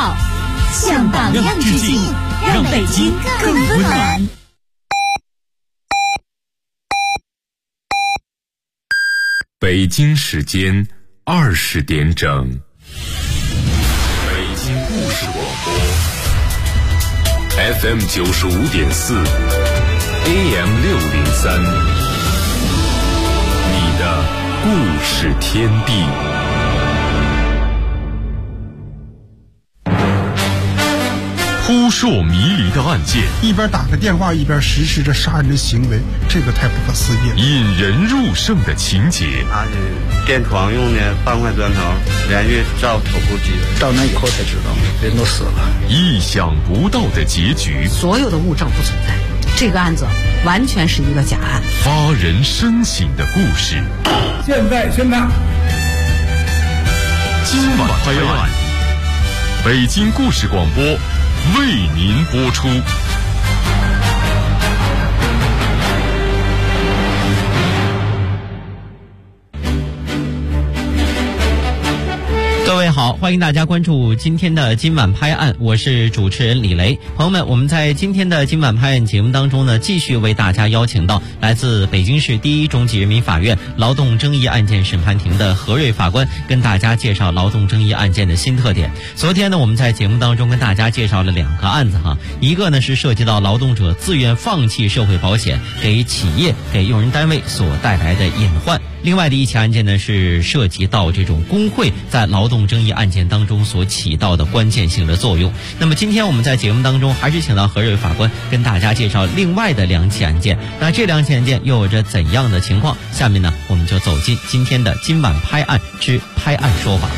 号，向榜样致敬，让北京更温暖。 北京时间20点整，北京故事广播 FM 95.4 AM 603，你的故事天地。扑朔迷离的案件， 一边打个电话一边实施着杀人的行为，这个太不可思议了。 引人入胜的情节， 他是垫床用的半块砖头，连续照头部击的。 到那以后才知道，人都死了。 意想不到的结局， 所有的物证不存在，这个案子完全是一个假案。 发人深省的故事， 现在宣判， 今晚拍案，北京故事广播为您播出。 各位好，欢迎大家关注今天的今晚拍案，我是主持人李雷。朋友们，我们在今天的今晚拍案节目当中呢，继续为大家邀请到来自北京市第一中级人民法院劳动争议案件审判庭的何瑞法官，跟大家介绍劳动争议案件的新特点。昨天呢，我们在节目当中跟大家介绍了2个案子哈，一个呢是涉及到劳动者自愿放弃社会保险给企业、给用人单位所带来的隐患。另外的一起案件呢，是涉及到这种工会在劳动争议案件当中所起到的关键性的作用。那么今天我们在节目当中还是请到何瑞法官跟大家介绍另外的2起案件。那这2起案件又有着怎样的情况？下面呢，我们就走进今天的今晚拍案之拍案说法。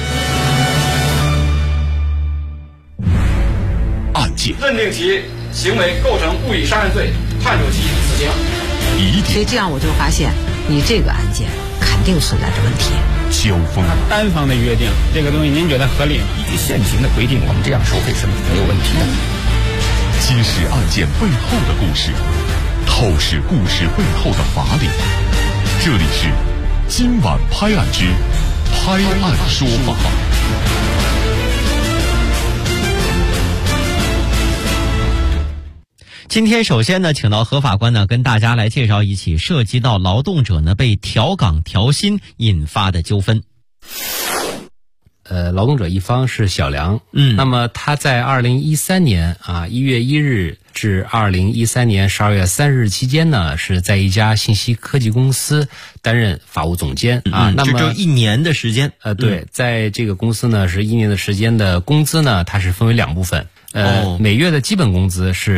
案件认定其行为构成故意杀人罪，判处其死刑。 所以这样我就发现，你这个案件肯定存在着问题。 交锋， 单方的约定，这个东西您觉得合理吗？ 依据现行的规定，我们这样收费是没有问题的。 揭示案件背后的故事，透视故事背后的法理。这里是今晚拍案之拍案说法。 今天首先呢，请到何法官呢，跟大家来介绍一起涉及到劳动者呢被调岗调薪引发的纠纷。 劳动者一方是小梁，那么他在2013年1月1日至2013年12月3日期间呢，是在一家信息科技公司担任法务总监那么这1年的时间。 对，在这个公司呢是1年的时间的工资呢，它是分为2部分。每月的基本工资是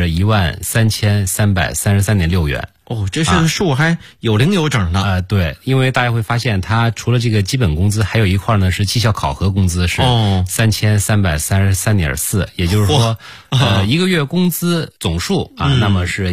13333.6元。 这是数还有零有整的。 对，因为大家会发现，它除了这个基本工资，还有一块呢是绩效考核工资，是3333.4，也就是说，一个月工资总数那么是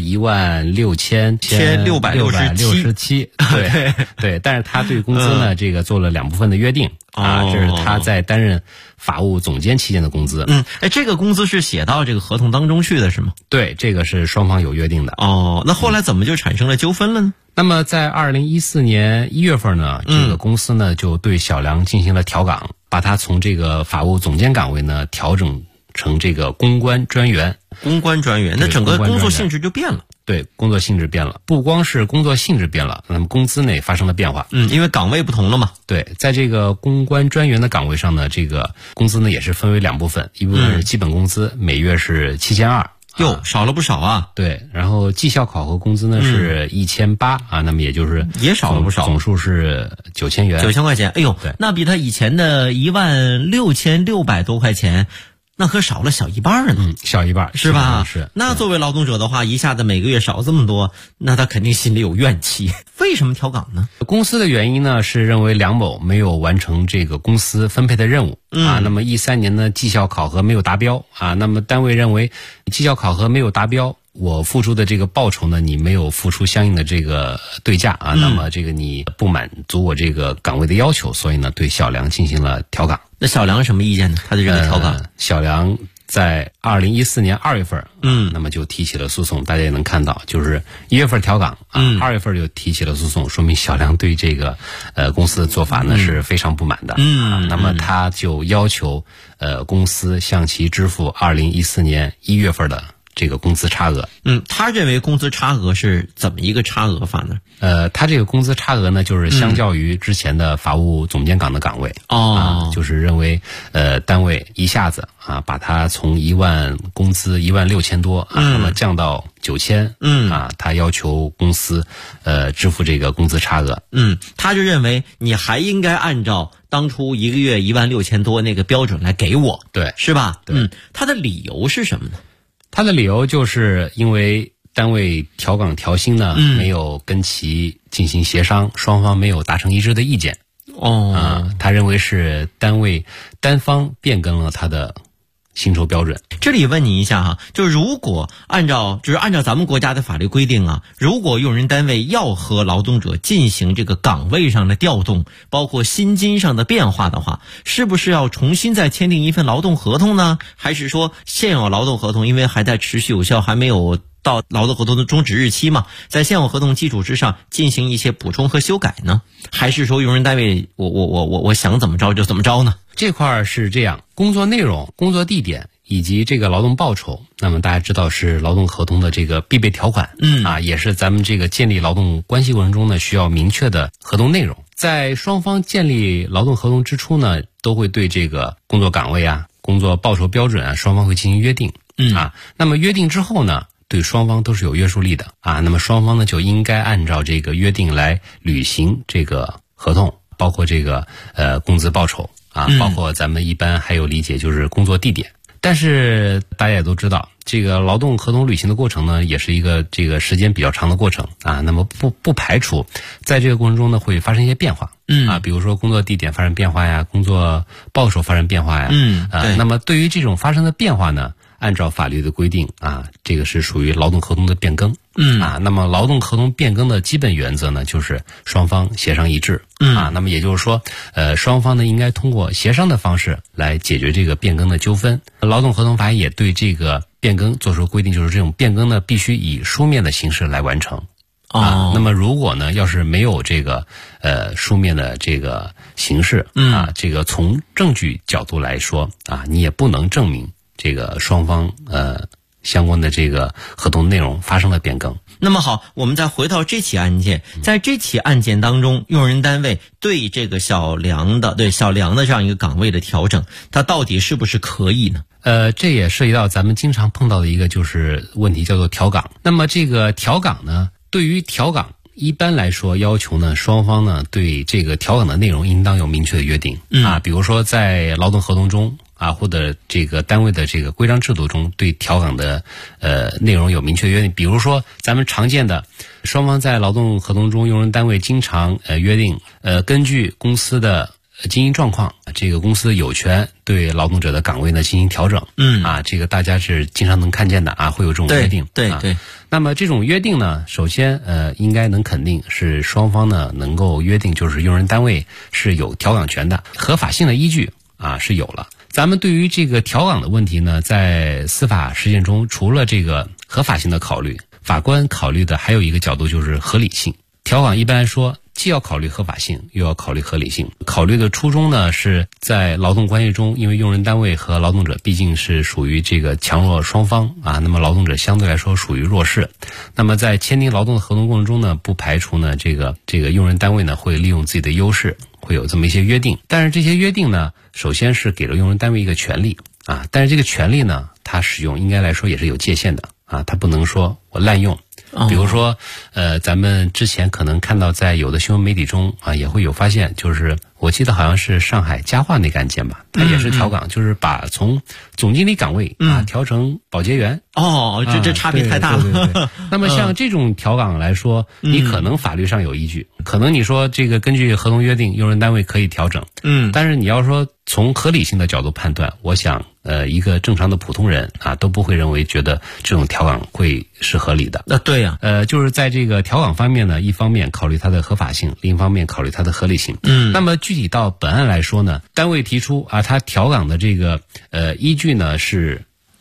16667。对对，但是他对工资呢，这个做了2部分的约定这是他在担任法务总监期间的工资。 这个工资是写到这个合同当中去的是吗？ 对，这个是双方有约定的。 那后来怎么就产生了纠纷了呢？ 那么在2014年1月份呢，这个公司呢就对小梁进行了调岗，把他从这个法务总监岗位呢调整成这个公关专员。 公关专员，那整个工作性质就变了。 对，工作性质变了，不光是工作性质变了，那么工资呢也发生了变化。 因为岗位不同了嘛。 对，在这个公关专员的岗位上呢，这个工资呢也是分为2部分，一部分是基本工资，每月是7200。 少了不少啊。 对，然后绩效考核工资呢是1800那么也就是也少了不少， 总数是9000元 ，9000块钱。那比他以前的16600多块钱，那可少了小一半呢。 小一半是吧？ 是。 那作为劳动者的话，一下子每个月少这么多，那他肯定心里有怨气。为什么调岗呢？ 公司的原因呢是认为梁某没有完成这个公司分配的任务那么13年呢绩效考核没有达标那么单位认为绩效考核没有达标，我付出的这个报酬呢，你没有付出相应的这个对价那么这个你不满足我这个岗位的要求，所以呢对小梁进行了调岗。 那小梁什么意见呢？他对这个调岗， 小梁在2014年2月份，那么就提起了诉讼。大家也能看到，就是1月份调岗，2月份就提起了诉讼，说明小梁对这个公司的做法呢是非常不满的。那么他就要求公司向其支付2014年1月份的这个工资差额。 他认为工资差额是怎么一个差额法呢？ 他这个工资差额呢，就是相较于之前的法务总监岗的岗位，就是认为单位一下子把他从1万工资16000多那么降到9000，他要求公司支付这个工资差额。 他就认为你还应该按照当初1个月16000多那个标准来给我， 对， 是吧？他的理由是什么呢？ 他的理由就是因为单位调岗调薪呢，没有跟其进行协商，双方没有达成一致的意见。他认为是单位单方变更了他的薪酬标准。 这里问你一下哈，就如果按照咱们国家的法律规定如果用人单位要和劳动者进行这个岗位上的调动，包括薪金上的变化的话，是不是要重新再签订一份劳动合同呢？还是说现有劳动合同因为还在持续有效，还没有到劳动合同的终止日期嘛，在现有合同基础之上进行一些补充和修改呢？还是说用人单位我想怎么着就怎么着呢？ 这块是这样，工作内容、工作地点以及这个劳动报酬，那么大家知道是劳动合同的这个必备条款，也是咱们这个建立劳动关系过程中呢需要明确的合同内容。在双方建立劳动合同之初呢，都会对这个工作岗位工作报酬标准双方会进行约定，那么约定之后呢，对双方都是有约束力的那么双方呢就应该按照这个约定来履行这个合同，包括这个工资报酬包括咱们一般还有理解就是工作地点。但是大家也都知道，这个劳动合同履行的过程呢，也是一个这个时间比较长的过程那么不排除在这个过程中呢会发生一些变化比如说工作地点发生变化呀，工作报酬发生变化呀那么对于这种发生的变化呢，按照法律的规定这个是属于劳动合同的变更那么劳动合同变更的基本原则呢，就是双方协商一致那么也就是说双方呢应该通过协商的方式来解决这个变更的纠纷。劳动合同法也对这个变更做出规定，就是这种变更呢必须以书面的形式来完成那么如果呢要是没有这个书面的这个形式这个从证据角度来说你也不能证明这个双方相关的这个合同内容发生了变更。 那么好，我们再回到这起案件，在这起案件当中，用人单位对这个小梁的这样一个岗位的调整，它到底是不是可以呢？ 这也涉及到咱们经常碰到的一个就是问题，叫做调岗。那么这个调岗呢，对于调岗一般来说要求呢，双方呢对这个调岗的内容应当有明确的约定比如说在劳动合同中或者这个单位的这个规章制度中对调岗的内容有明确约定。比如说咱们常见的双方在劳动合同中，用人单位经常约定根据公司的经营状况，这个公司有权对劳动者的岗位呢进行调整这个大家是经常能看见的会有这种约定。 对。 那么这种约定呢，首先应该能肯定是双方呢能够约定，就是用人单位是有调岗权的，合法性的依据是有了。咱们对于这个调岗的问题呢，在司法实践中，除了这个合法性的考虑，法官考虑的还有一个角度就是合理性。调岗一般来说既要考虑合法性，又要考虑合理性。考虑的初衷呢，是在劳动关系中，因为用人单位和劳动者毕竟是属于这个强弱双方那么劳动者相对来说属于弱势。那么在签订劳动合同过程中呢，不排除呢这个用人单位呢会利用自己的优势，会有这么一些约定。但是这些约定呢，首先是给了用人单位一个权利但是这个权利呢，它使用应该来说也是有界限的它不能说我滥用。比如说咱们之前可能看到在有的新闻媒体中也会有发现，就是我记得好像是上海佳话那个案件吧，它也是调岗，就是把从总经理岗位调成保洁员。 这差别太大了。 对。那么像这种调岗来说你可能法律上有依据，可能你说这个根据合同约定用人单位可以调整但是你要说从合理性的角度判断，我想一个正常的普通人都不会认为觉得这种调岗会是合理的。 对呀。 就是在这个调岗方面呢，一方面考虑它的合法性，另一方面考虑它的合理性。那么具体到本案来说呢，单位提出他调岗的这个依据呢是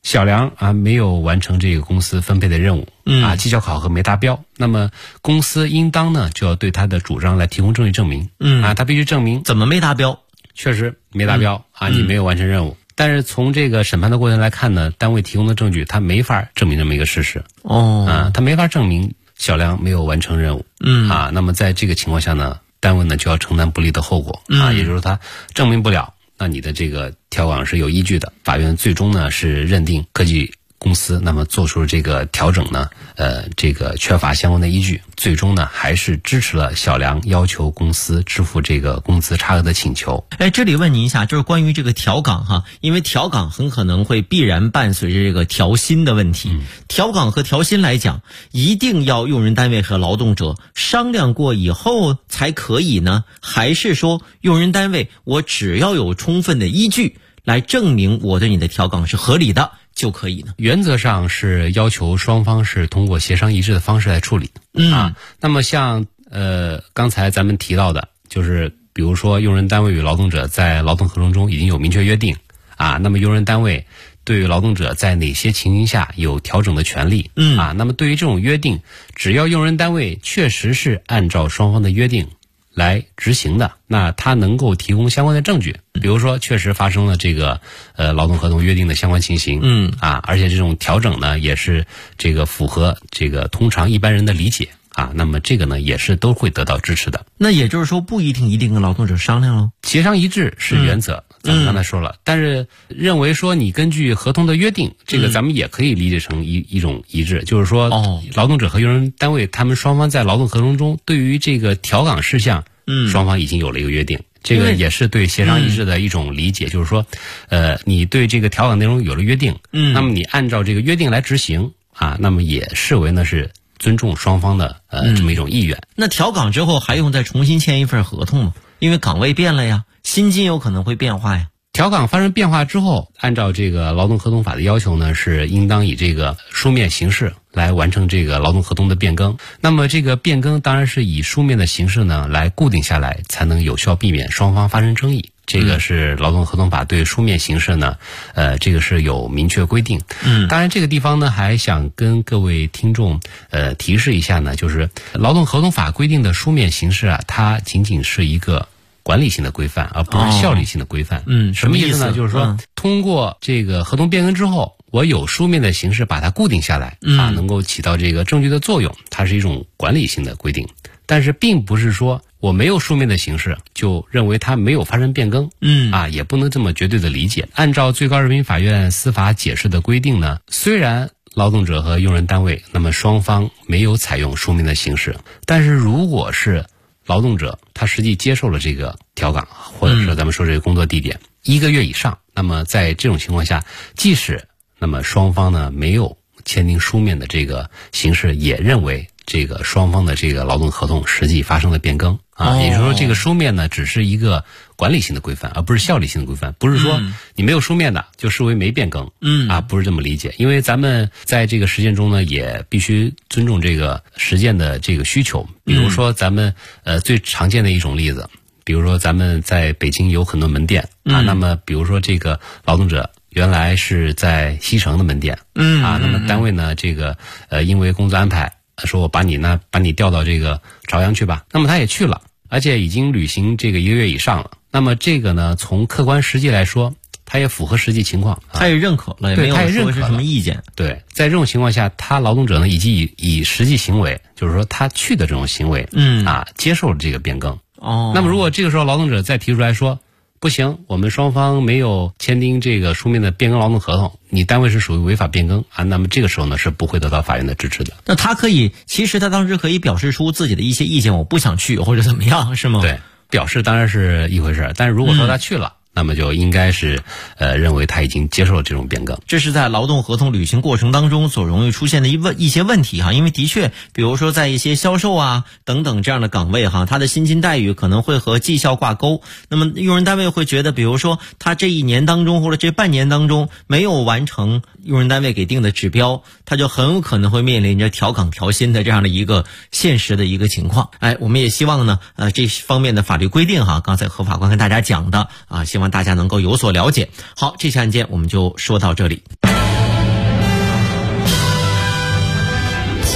小梁没有完成这个公司分配的任务，绩效考核没达标，那么公司应当呢就要对他的主张来提供证据证明，他必须证明怎么没达标， 确实没达标你没有完成任务。但是从这个审判的过程来看呢，单位提供的证据他没法证明这么一个事实，他没法证明小梁没有完成任务，那么在这个情况下呢，单位呢就要承担不利的后果，也就是说他证明不了，那你的这个调岗是有依据的。法院最终呢是认定科技公司那么做出这个调整呢，这个缺乏相关的依据，最终呢还是支持了小梁要求公司支付这个工资差额的请求。 这里问您一下，就是关于这个调岗哈，因为调岗很可能会必然伴随着这个调薪的问题。调岗和调薪来讲，一定要用人单位和劳动者商量过以后才可以呢，还是说用人单位我只要有充分的依据来证明我对你的调岗是合理的就可以呢？ 原则上是要求双方是通过协商一致的方式来处理。那么像刚才咱们提到的，就是比如说用人单位与劳动者在劳动合同中已经有明确约定那么用人单位对于劳动者在哪些情形下有调整的权利那么对于这种约定，只要用人单位确实是按照双方的约定来执行的，那他能够提供相关的证据，比如说确实发生了这个劳动合同约定的相关情形，而且这种调整呢也是这个符合这个通常一般人的理解那么这个呢也是都会得到支持的。 那也就是说不一定跟劳动者商量喽， 协商一致是原则，咱们刚才说了，但是认为说你根据合同的约定，这个咱们也可以理解成一种一致，就是说劳动者和用人单位他们双方在劳动合同中对于这个调岗事项双方已经有了一个约定，这个也是对协商一致的一种理解，就是说你对这个调岗内容有了约定，那么你按照这个约定来执行那么也视为呢是尊重双方的这么一种意愿。 那调岗之后还用再重新签一份合同吗？因为岗位变了呀，薪金有可能会变化呀。 调岗发生变化之后，按照这个劳动合同法的要求呢，是应当以这个书面形式来完成这个劳动合同的变更。那么这个变更当然是以书面的形式呢来固定下来，才能有效避免双方发生争议。这个是劳动合同法对书面形式呢，这个是有明确规定。当然这个地方呢，还想跟各位听众提示一下呢，就是劳动合同法规定的书面形式它仅仅是一个管理性的规范，而不是效力性的规范。什么意思呢？就是说通过这个合同变更之后，我有书面的形式把它固定下来能够起到这个证据的作用，它是一种管理性的规定。但是并不是说我没有书面的形式就认为它没有发生变更，也不能这么绝对的理解。按照最高人民法院司法解释的规定呢，虽然劳动者和用人单位那么双方没有采用书面的形式，但是如果是劳动者他实际接受了这个调岗，或者是咱们说这个工作地点1个月以上，那么在这种情况下，即使那么双方呢没有签订书面的这个形式，也认为这个双方的这个劳动合同实际发生了变更也就是说这个书面呢只是一个管理性的规范，而不是效力性的规范，不是说你没有书面的就视为没变更不是这么理解。因为咱们在这个实践中呢也必须尊重这个实践的这个需求。比如说咱们最常见的一种例子，比如说咱们在北京有很多门店那么比如说这个劳动者原来是在西城的门店那么单位呢这个因为工作安排说我把你调到这个朝阳去吧，那么他也去了，而且已经履行这个1个月以上了。那么这个呢从客观实际来说他也符合实际情况， 他也认可了，也没有说是什么意见。 对，在这种情况下，他劳动者呢以及以实际行为，就是说他去的这种行为接受了这个变更。那么如果这个时候劳动者再提出来说不行，我们双方没有签订这个书面的变更劳动合同，你单位是属于违法变更那么这个时候呢是不会得到法院的支持的。 那他其实他当时可以表示出自己的一些意见，我不想去或者怎么样，是吗？ 对，表示当然是一回事，但是如果说他去了那么就应该是认为他已经接受了这种变更。 这是在劳动合同履行过程当中所容易出现的一些问题因为的确比如说在一些销售等等这样的岗位他的薪金待遇可能会和绩效挂钩，那么用人单位会觉得比如说他这1年当中或者这半年当中没有完成用人单位给定的指标，他就很有可能会面临着调岗调薪的这样的一个现实的一个情况。我们也希望呢这方面的法律规定刚才何法官跟大家讲的希望大家能够有所了解。好，这期案件我们就说到这里。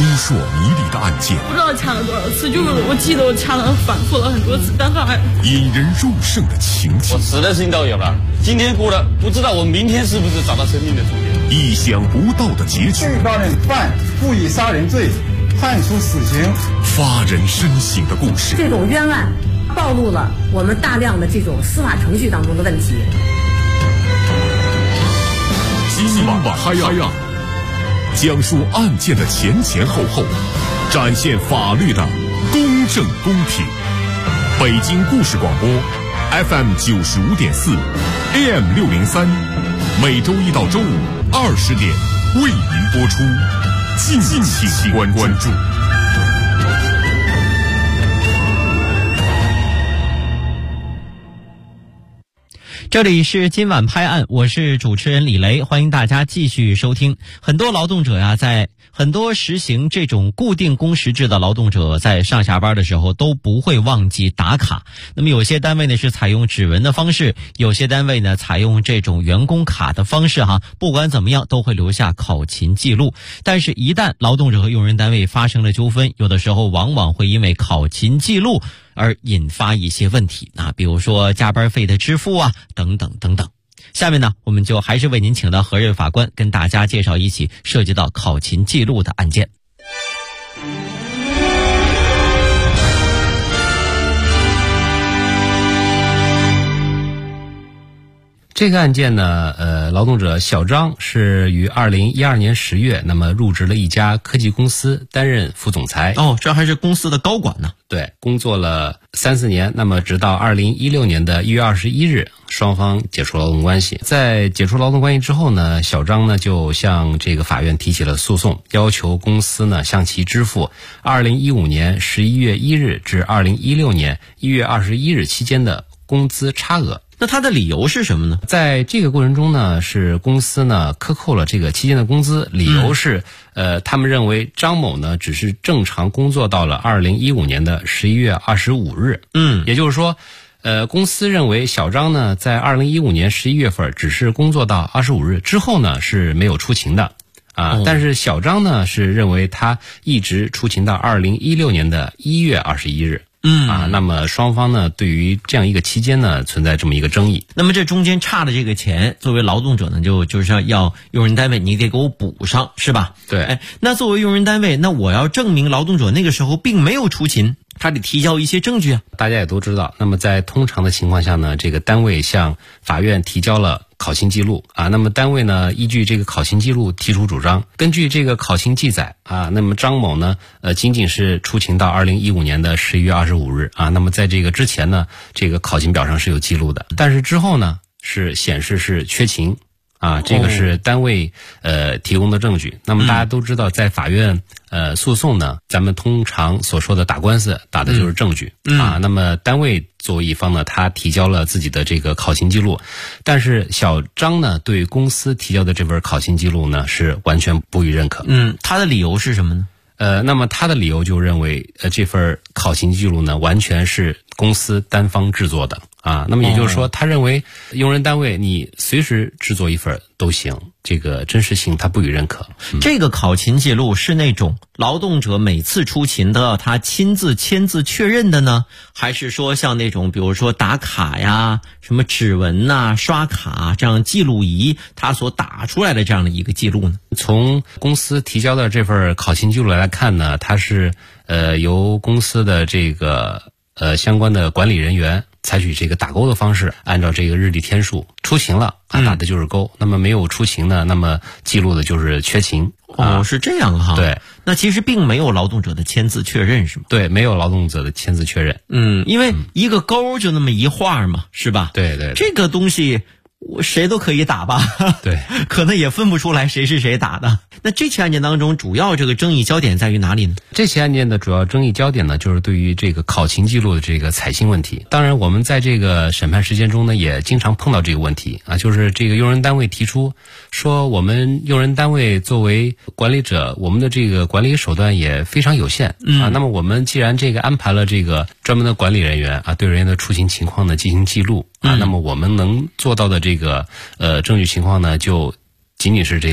扑朔迷离的案件， 不知道掐了多少次，就是我记得我掐了反复了很多次，但还引人入胜的情景。 我死的事情都有了，今天过了，不知道我明天是不是找到生命的终点。 意想不到的结局。 被告人犯故意杀人罪，判处死刑。 发人深省的故事。 这种冤案暴露了我们大量的这种司法程序当中的问题。 今晚拍案，讲述案件的前前后后，展现法律的公正公平。北京故事广播 FM 95.4 AM 603，每周一到周五20点为您播出，敬请关注。 这里是今晚拍案，我是主持人李雷，欢迎大家继续收听。很多劳动者呀，在很多实行这种固定工时制的劳动者，在上下班的时候都不会忘记打卡。那么有些单位呢是采用指纹的方式，有些单位呢采用这种员工卡的方式不管怎么样都会留下考勤记录。但是一旦劳动者和用人单位发生了纠纷，有的时候往往会因为考勤记录而引发一些问题比如说加班费的支付等等等等。下面呢，我们就还是为您请到何任法官跟大家介绍一起涉及到考勤记录的案件。 这个案件呢，劳动者小张是于2012年10月，那么入职了一家科技公司，担任副总裁。 这还是公司的高管呢。 对，工作了3-4年，那么直到2016年的1月21日，双方解除劳动关系。在解除劳动关系之后呢，小张呢就向这个法院提起了诉讼，要求公司呢向其支付2015年11月1日至2016年1月21日期间的工资差额。 那他的理由是什么呢？ 在这个过程中呢，是公司呢克扣了这个期间的工资，理由是他们认为张某呢只是正常工作到了2015年的11月25日。也就是说公司认为小张呢在2015年11月份只是工作到25日之后呢是没有出勤的但是小张呢是认为他一直出勤到2016年的1月21日。那么双方呢对于这样一个期间呢存在这么一个争议。 那么这中间差的这个钱，作为劳动者呢就是要用人单位你得给我补上，是吧？ 对。 那作为用人单位，那我要证明劳动者那个时候并没有出勤，他得提交一些证据大家也都知道，那么在通常的情况下呢，这个单位向法院提交了考勤记录那么单位呢依据这个考勤记录提出主张。根据这个考勤记载那么张某呢仅仅是出勤到2015年的11月25日那么在这个之前呢，这个考勤表上是有记录的，但是之后呢是显示是缺勤这个是单位提供的证据。那么大家都知道，在法院诉讼呢，咱们通常所说的打官司打的就是证据那么单位作为一方呢，他提交了自己的这个考勤记录，但是小张呢对公司提交的这份考勤记录呢是完全不予认可。 他的理由是什么呢？ 那么他的理由就认为这份考勤记录呢完全是公司单方制作的那么也就是说他认为用人单位你随时制作一份都行，这个真实性他不予认可。 这个考勤记录是那种劳动者每次出勤都要他亲自签字确认的呢，还是说像那种比如说打卡呀、什么指纹刷卡这样记录仪他所打出来的这样的一个记录呢？ 从公司提交的这份考勤记录来看呢，它是由公司的这个相关的管理人员采取这个打勾的方式，按照这个日历天数出勤了打的就是勾，那么没有出勤呢，那么记录的就是缺勤。 是这样哈。 对， 那其实并没有劳动者的签字确认是吗？ 对，没有劳动者的签字确认。 因为一个勾就那么一画嘛，是吧？ 对对。 这个东西谁都可以打吧？ 对， 可能也分不出来谁是谁打的。那这起案件当中，主要这个争议焦点在于哪里呢？ 这起案件的主要争议焦点呢，就是对于这个考勤记录的这个采信问题。当然，我们在这个审判实践中呢，也经常碰到这个问题就是这个用人单位提出说，我们用人单位作为管理者，我们的这个管理手段也非常有限那么我们既然这个安排了这个专门的管理人员对人员的出勤情况呢进行记录那么我们能做到的这个证据情况呢，就仅仅是这样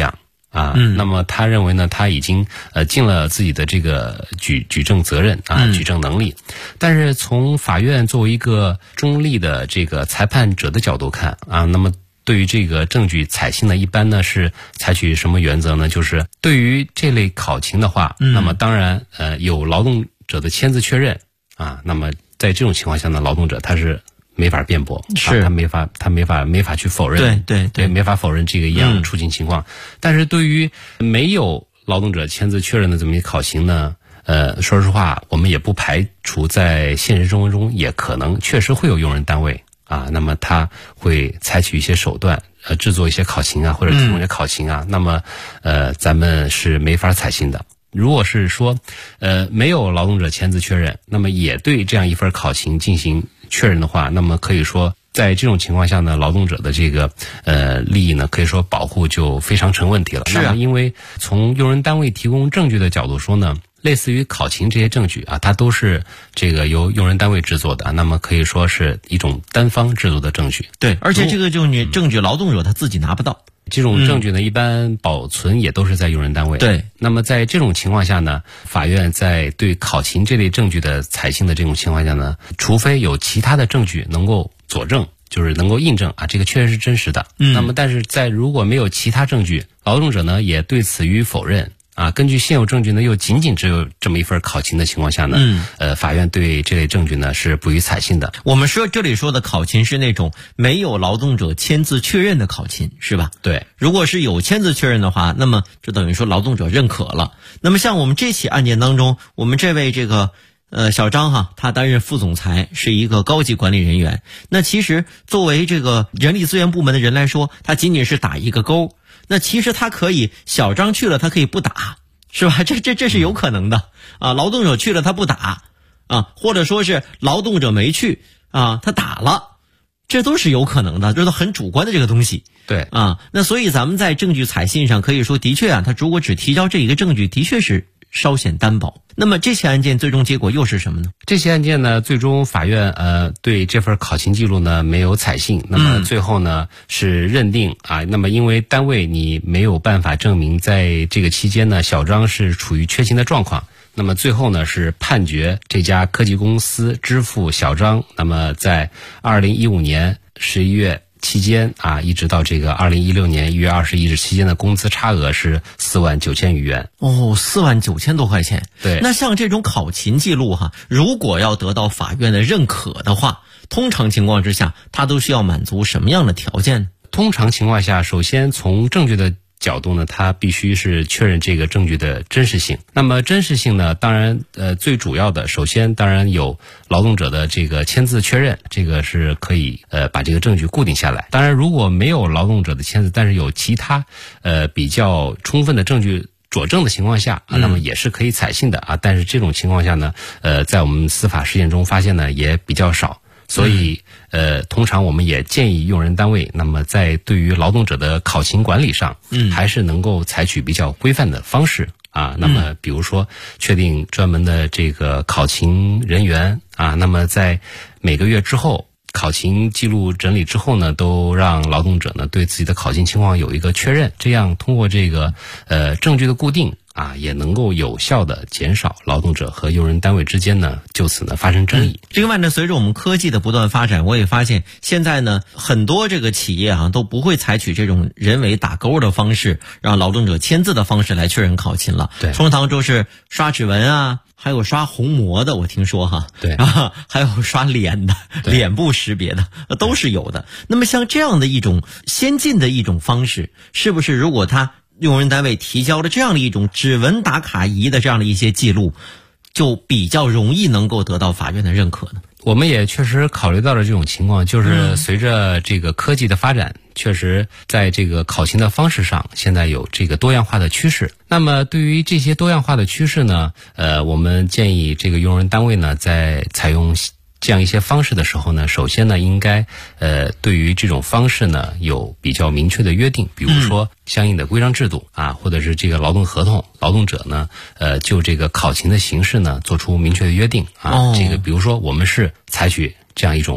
那么他认为呢，他已经尽了自己的这个举证责任举证能力。但是从法院作为一个中立的这个裁判者的角度看那么对于这个证据采信呢，一般呢是采取什么原则呢？就是对于这类考情的话，那么当然有劳动者的签字确认那么在这种情况下呢，劳动者他是没法辩驳， 是他没法去否认，对，没法否认这个一样出境情况。但是对于没有劳动者签字确认的这么一个考情呢，说实话，我们也不排除在现实生活中也可能确实会有用人单位那么他会采取一些手段，制作一些考情或者提供一些考情那么咱们是没法采信的。如果是说没有劳动者签字确认，那么也对这样一份考情进行确认的话，那么可以说在这种情况下呢，劳动者的这个利益呢，可以说保护就非常成问题了。 是那么因为从用人单位提供证据的角度说呢，类似于考情这些证据它都是这个由用人单位制作的那么可以说是一种单方制作的证据。 对，而且这个证据劳动者他自己拿不到。 这种证据呢，一般保存也都是在用人单位。 对， 那么在这种情况下呢，法院在对考情这类证据的采信的这种情况下呢，除非有其他的证据能够佐证，就是能够印证这个确实是真实的。那么但是如果没有其他证据，劳动者呢也对此予以否认。根据现有证据呢，又仅仅只有这么一份考情的情况下呢，法院对这类证据呢是不予采信的。 我们这里说的考情是那种没有劳动者签字确认的考情，是吧？ 对。 如果是有签字确认的话，那么就等于说劳动者认可了。那么像我们这起案件当中，我们这位这个小张他担任副总裁，是一个高级管理人员。那其实作为这个人力资源部门的人来说，他仅仅是打一个勾。那其实他可以，小张去了他可以不打，是吧？这是有可能的劳动者去了他不打或者说是劳动者没去他打了，这都是有可能的，这都很主观的这个东西。 对那所以咱们在证据采信上可以说，的确他如果只提交这一个证据，的确是稍显单薄。那么这起案件最终结果又是什么呢？ 这起案件呢，最终法院对这份考情记录呢没有采信，那么最后呢是认定那么因为单位你没有办法证明在这个期间呢小张是处于缺勤的状况，那么最后呢是判决这家科技公司支付小张那么在2015年11月期间一直到这个2016年1月21日期间的工资差额是49000余元。 49000多块钱。 对。 那像这种考勤记录如果要得到法院的认可的话，通常情况之下它都需要满足什么样的条件呢？ 通常情况下，首先从证据的角度呢，它必须是确认这个证据的真实性。那么真实性呢，当然最主要的，首先当然有劳动者的这个签字确认，这个是可以把这个证据固定下来。当然如果没有劳动者的签字，但是有其他比较充分的证据佐证的情况下那么也是可以采信的但是这种情况下呢在我们司法实践中发现呢也比较少。所以通常我们也建议用人单位那么在对于劳动者的考勤管理上还是能够采取比较规范的方式那么比如说确定专门的这个考勤人员那么在每个月之后考勤记录整理之后呢，都让劳动者呢对自己的考勤情况有一个确认，这样通过这个证据的固定也能够有效的减少劳动者和用人单位之间呢就此呢发生争议。 另外呢，随着我们科技的不断发展，我也发现现在呢很多这个企业都不会采取这种人为打勾的方式，让劳动者签字的方式来确认考勤了。 对， 通常都是刷指纹还有刷虹膜的，我听说对还有刷脸的，脸部识别的都是有的。那么像这样的一种先进的一种方式，是不是如果他用人单位提交了这样的一种指纹打卡仪的这样的一些记录，就比较容易能够得到法院的认可呢？ 我们也确实考虑到了这种情况，就是随着这个科技的发展，确实在这个考勤的方式上现在有这个多样化的趋势。那么对于这些多样化的趋势呢，我们建议这个用人单位呢在采用这样一些方式的时候呢，首先呢应该对于这种方式呢有比较明确的约定，比如说相应的规章制度或者是这个劳动合同，劳动者呢就这个考勤的形式呢做出明确的约定这个比如说我们是采取这样一种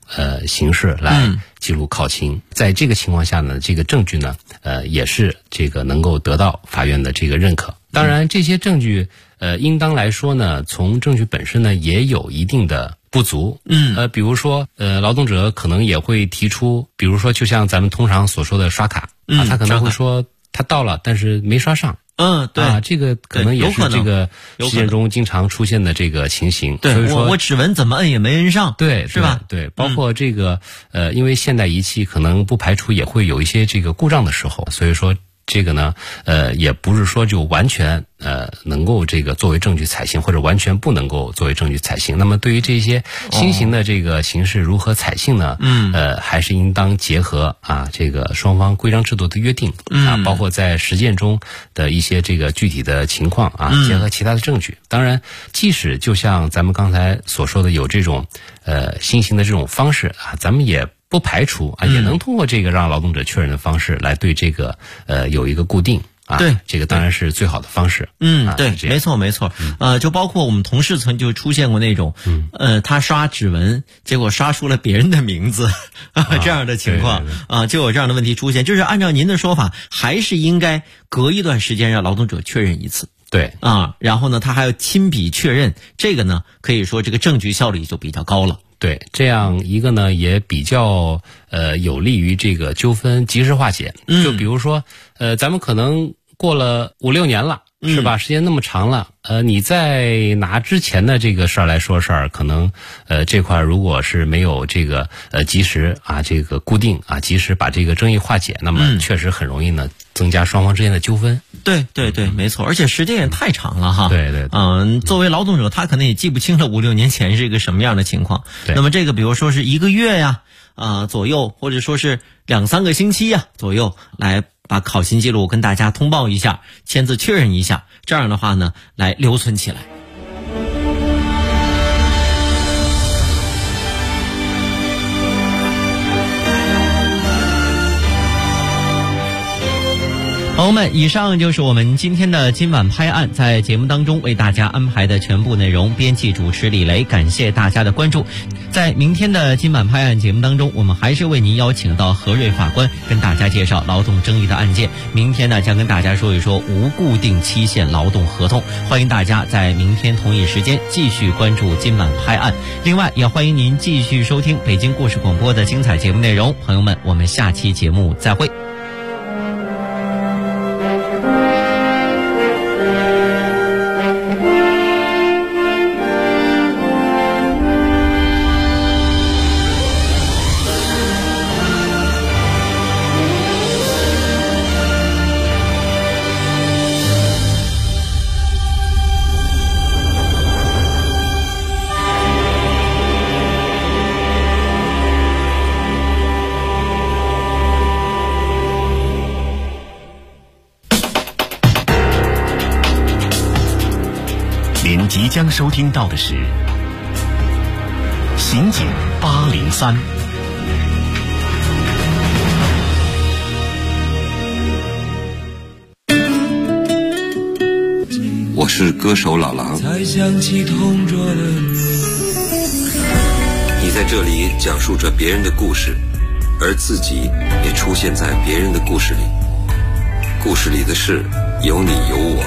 形式来记录考勤。在这个情况下呢，这个证据呢，也是这个能够得到法院的这个认可。当然，这些证据应当来说呢，从证据本身呢也有一定的不足。比如说劳动者可能也会提出，比如说就像咱们通常所说的刷卡他可能会说他到了，但是没刷上。对这个可能也是这个实践中经常出现的这个情形。 对， 所以说我指纹怎么摁也没摁上， 对， 是吧？ 对，包括这个因为现代仪器可能不排除也会有一些这个故障的时候，所以说这个呢也不是说就完全能够这个作为证据采信，或者完全不能够作为证据采信。那么对于这些新型的这个形式如何采信呢？还是应当结合这个双方规章制度的约定包括在实践中的一些这个具体的情况结合其他的证据。当然，即使就像咱们刚才所说的有这种新型的这种方式咱们也不排除也能通过这个让劳动者确认的方式来对这个有一个固定对， 这个当然是最好的方式。 对，没错。就包括我们同事曾就出现过那种，他刷指纹，结果刷出了别人的名字，这样的情况就有这样的问题出现。就是按照您的说法，还是应该隔一段时间让劳动者确认一次。 对然后呢，他还要亲笔确认，这个呢，可以说这个证据效率就比较高了。 对，这样一个呢也比较有利于这个纠纷及时化解。就比如说咱们可能过了5、6年了，是吧？时间那么长了，你再拿之前的这个事儿来说事儿，可能这块如果是没有这个及时这个固定及时把这个争议化解，那么确实很容易呢增加双方之间的纠纷。 对，没错，而且时间也太长了哈。 对， 作为劳动者，他可能也记不清了5、6年前是一个什么样的情况。那么这个比如说是1个月呀左右，或者说是2、3个星期左右，来把考勤记录跟大家通报一下，签字确认一下，这样的话呢，来留存起来。朋友们，以上就是我们今天的今晚拍案，在节目当中为大家安排的全部内容。编辑主持李雷，感谢大家的关注。在明天的今晚拍案节目当中，我们还是为您邀请到何瑞法官跟大家介绍劳动争议的案件。明天呢，将跟大家说一说无固定期限劳动合同。欢迎大家在明天同一时间继续关注今晚拍案。另外，也欢迎您继续收听北京故事广播的精彩节目内容。朋友们，我们下期节目再会。 即将收听到的是刑警803。 我是歌手老狼，你在这里讲述着别人的故事，而自己也出现在别人的故事里，故事里的事有你有我。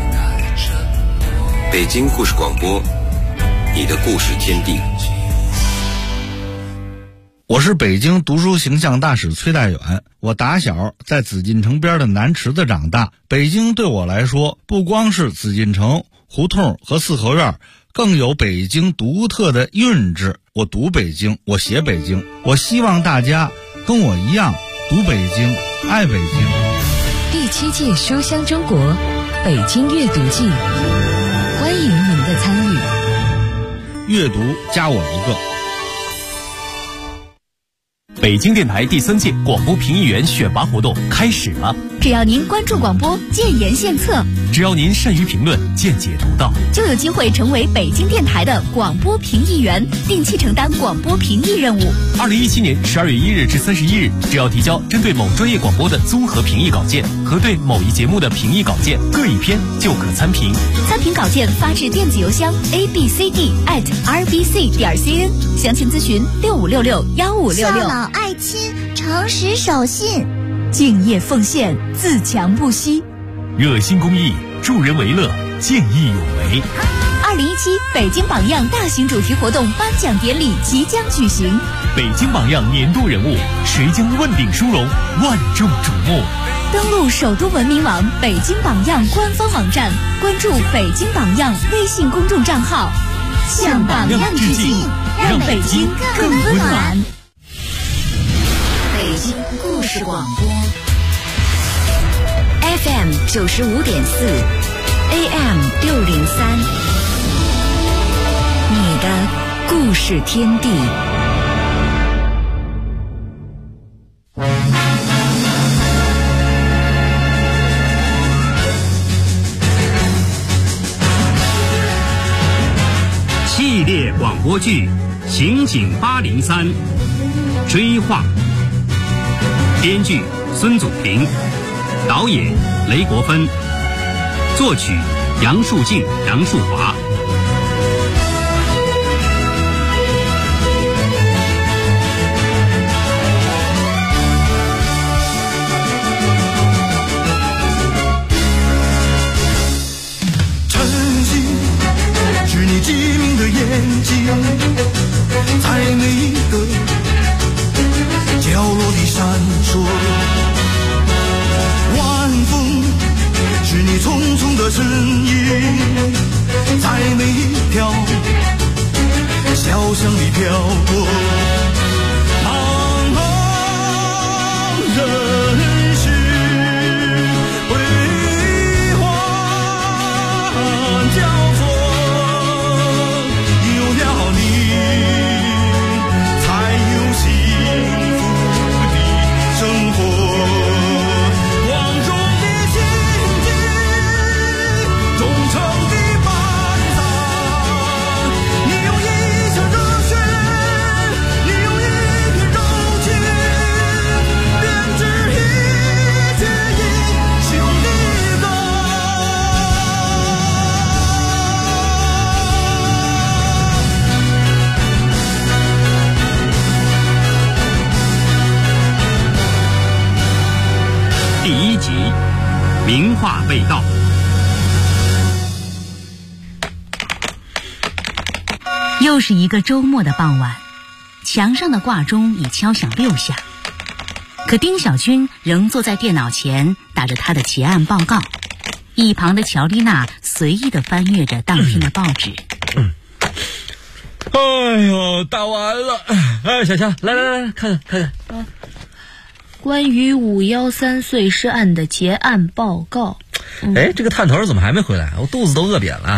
北京故事广播，你的故事天地。 我是北京读书形象大使崔大远，我打小在紫禁城边的南池子长大。北京对我来说，不光是紫禁城、胡同和四合院，更有北京独特的韵致。我读北京，我写北京，我希望大家跟我一样读北京，爱北京。 第7届书香中国北京阅读季，欢迎您的参与。 阅读加我一个。 北京电台第3届广播评议员选拔活动开始了。 只要您关注广播，建言献策； 只要您善于评论，见解独到， 就有机会成为北京电台的广播评议员，定期承担广播评议任务。 2017年12月1日至31日，只要提交针对某专业广播的综合评议稿件， 和对某一节目的评议稿件各一篇就可参评。 参评稿件发至电子邮箱 abcd@rbc.cn， 详情咨询65661566。 孝老爱亲，诚实守信， 敬业奉献，自强不息， 热心公益，助人为乐，见义勇为。 2017北京榜样大型主题活动颁奖典礼即将举行， 北京榜样年度人物，谁将问鼎殊荣，万众瞩目。 登录首都文明网北京榜样官方网站，关注北京榜样微信公众账号，向榜样致敬，让北京更温暖。 北京故事广播 FM 95.4 AM 603，你的故事天地。 系列广播剧《刑警803》，追话，编剧孙祖平，导演雷国芬，作曲杨树静、杨树华。 机灵的眼睛，在每一个角落里闪烁。晚风是你匆匆的身影，在每一条小巷里飘过。茫茫人世辉煌交错，名画被盗。 又是一个周末的傍晚，墙上的挂钟已敲响6下，可丁小军仍坐在电脑前打着他的结案报告，一旁的乔丽娜随意地翻阅着当天的报纸。 哎呦，打完了！哎，小强，来，看看。 关于513碎尸案的结案报告。 哎，这个探头怎么还没回来？我肚子都饿扁了。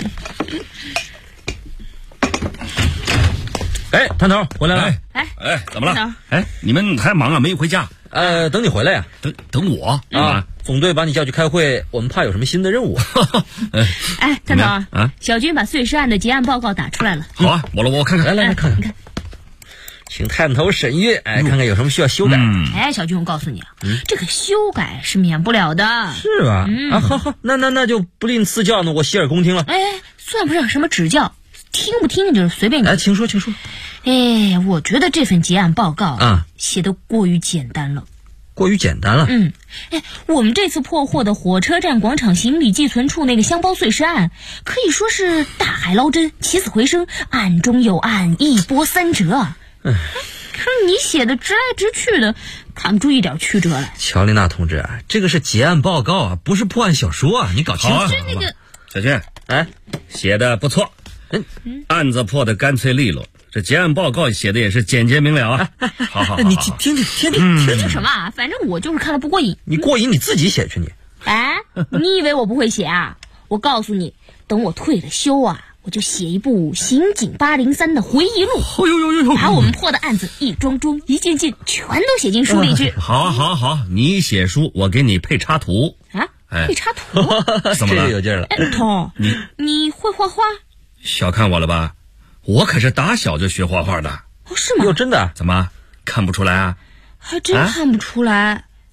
哎，探头回来了。 哎，怎么了？哎，你们还忙啊？没有回家？ 等你回来呀。 等我啊！总队把你叫去开会，我们怕有什么新的任务。 哎，探头啊，小军把碎尸案的结案报告打出来了。 好啊，我看看。 来看看。请探头审阅，看看有什么需要修改。 哎，小军，我告诉你啊，这个修改是免不了的， 是吧？好，那就不吝赐教呢，我洗耳恭听了。 哎，算不上什么指教，听不听就是随便你。 哎，请说。 哎，我觉得这份结案报告写得过于简单了。 过于简单了。 哎，我们这次破获的火车站广场行李寄存处那个箱包碎尸案，可以说是大海捞针，起死回生，案中有案，一波三折。可是你写的直来直去的，看不出一点曲折来。 乔丽娜同志啊，这个是结案报告啊，不是破案小说啊，你搞清楚。 那个小军，写的不错，案子破得干脆利落，这结案报告写的也是简洁明了啊。好， 你听。 听什么啊？反正我就是看了不过瘾。 你过瘾你自己写去你。 哎，你以为我不会写啊？我告诉你，等我退了休啊，我就写一部《刑警803》的回忆录。把我们破的案子一桩桩一件件全都写进书里去。 好，你写书，我给你配插图啊。配插图怎么了？ 这有劲了。 彤，你会画画？ 小看我了吧？我可是打小就学画画的。 是吗？ 哟，真的？ 怎么看不出来啊？ 还真看不出来。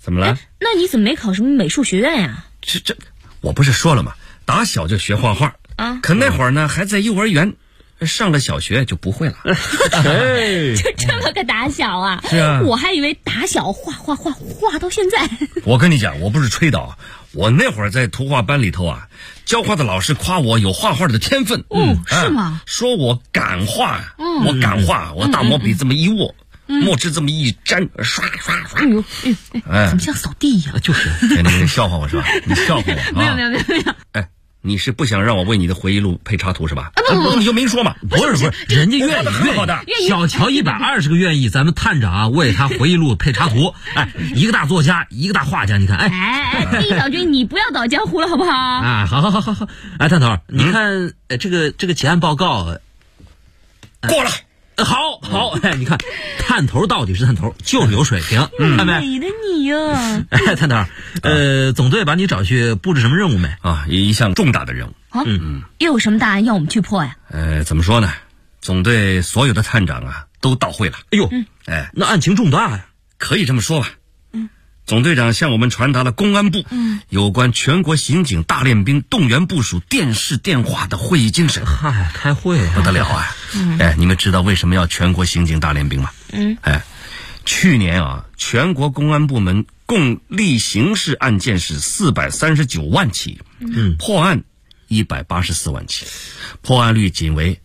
怎么了？ 那你怎么没考什么美术学院呀？ 这，我不是说了吗？打小就学画画啊， 可那会儿呢还在幼儿园，上了小学就不会了。 就这么个打小啊？ 是啊， 我还以为打小画到现在。 我跟你讲，我不是吹倒，我那会儿在图画班里头啊，教画的老师夸我有画画的天分。 是吗？ 说我敢画，我敢画，我大毛笔这么一握。墨汁这么一沾，刷刷刷， 怎么像扫地呀？ 就是，你笑话我是吧？你笑话我啊？ 没有。 哎，你是不想让我为你的回忆录配插图是吧？你就明说嘛。 不是，人家愿意，小乔120个愿意，咱们探长啊为他回忆录配插图。哎，一个大作家，一个大画家，你看， 厉小军，你不要倒江湖了好不好？ 啊，好。哎，探头，你看，这个结案报告过了。 好，哎，你看，探头到底是探头，就是有水平，看没？ 美的你呀！ 哎，探头，总队把你找去布置什么任务没？ 啊，一项重大的任务。 又有什么大案要我们去破呀？ 怎么说呢？总队所有的探长啊都到会了。 哎呦，那案情重大呀， 可以这么说吧。总队长向我们传达了公安部有关全国刑警大练兵动员部署电视电话的会议精神。 嗨，开会不得了啊！你们知道为什么要全国刑警大练兵吗？去年啊，全国公安部门共立刑事案件是439万起，破案184万起，破案率仅为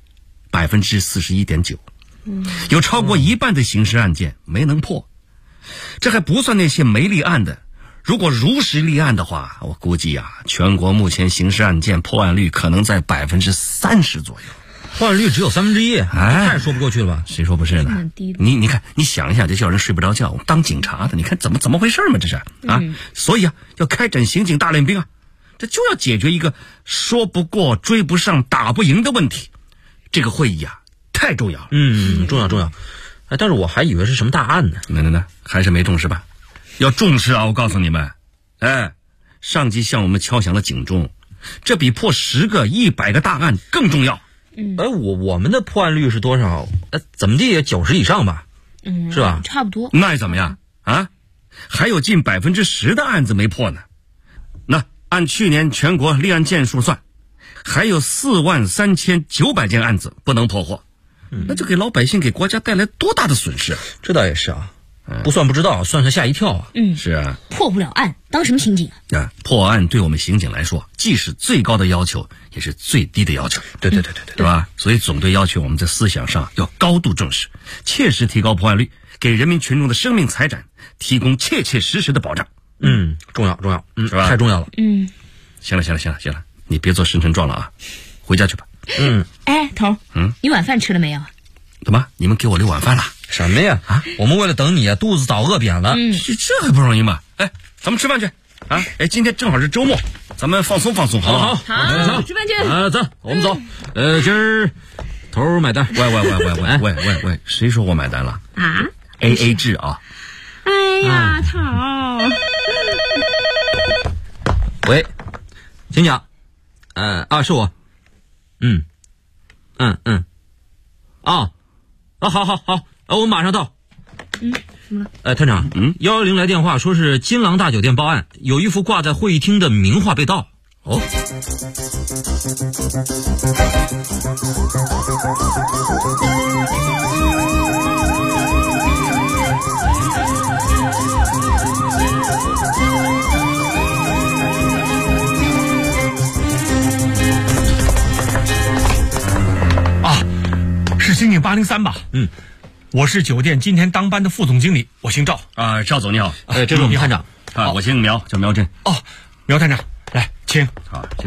41.9%，有超过一半的刑事案件没能破。这还不算那些没立案的，如果如实立案的话，我估计啊，全国目前刑事案件破案率可能在30%左右， 破案率只有1/3，太说不过去了吧？ 谁说不是呢？你看，你想一想，这叫人睡不着觉。当警察的，你看怎么回事嘛？这是啊，所以啊，要开展刑警大练兵啊，这就要解决一个说不过、追不上、打不赢的问题。这个会议啊，太重要了。 重要。但是我还以为是什么大案呢。 那还是没重视吧？要重视啊！我告诉你们，上级向我们敲响了警钟，这比破10个、100个大案更重要。 我们的破案率是多少？怎么地也90以上吧？是吧？ 差不多。 那又怎么样啊？还有近10%的案子没破呢。那按去年全国立案件数算，还有43900件案子不能破获。那就给老百姓、给国家带来多大的损失？ 这倒也是啊，不算不知道，算吓一跳啊。 是啊， 破不了案，当什么刑警啊？破案对我们刑警来说，既是最高的要求，也是最低的要求。 对， 对吧？所以总队要求我们在思想上要高度重视，切实提高破案率，给人民群众的生命财产提供切切实实的保障。 重要， 是吧？ 太重要了。 行了，你别做深沉状了啊，回家去吧。 头，你晚饭吃了没有？ 怎么？你们给我留晚饭了？ 什么呀？我们为了等你啊，肚子早饿扁了。 这还不容易吗？咱们吃饭去啊！今天正好是周末，咱们放松放松，好不好？ 好，吃饭去。 走，我们走。今儿头买单。 喂，谁说我买单了啊 ？AA 制啊！ 哎呀，头。 喂，请讲。是我。好，我马上到。 什么了？ 探长，110来电话说是金狼大酒店报案，有一幅挂在会议厅的名画被盗。 是刑警803吧？我是酒店今天当班的副总经理，我姓赵。 赵总你好。 这是我们探长。 我姓苗，叫苗振。 苗探长，来，请。 好，谢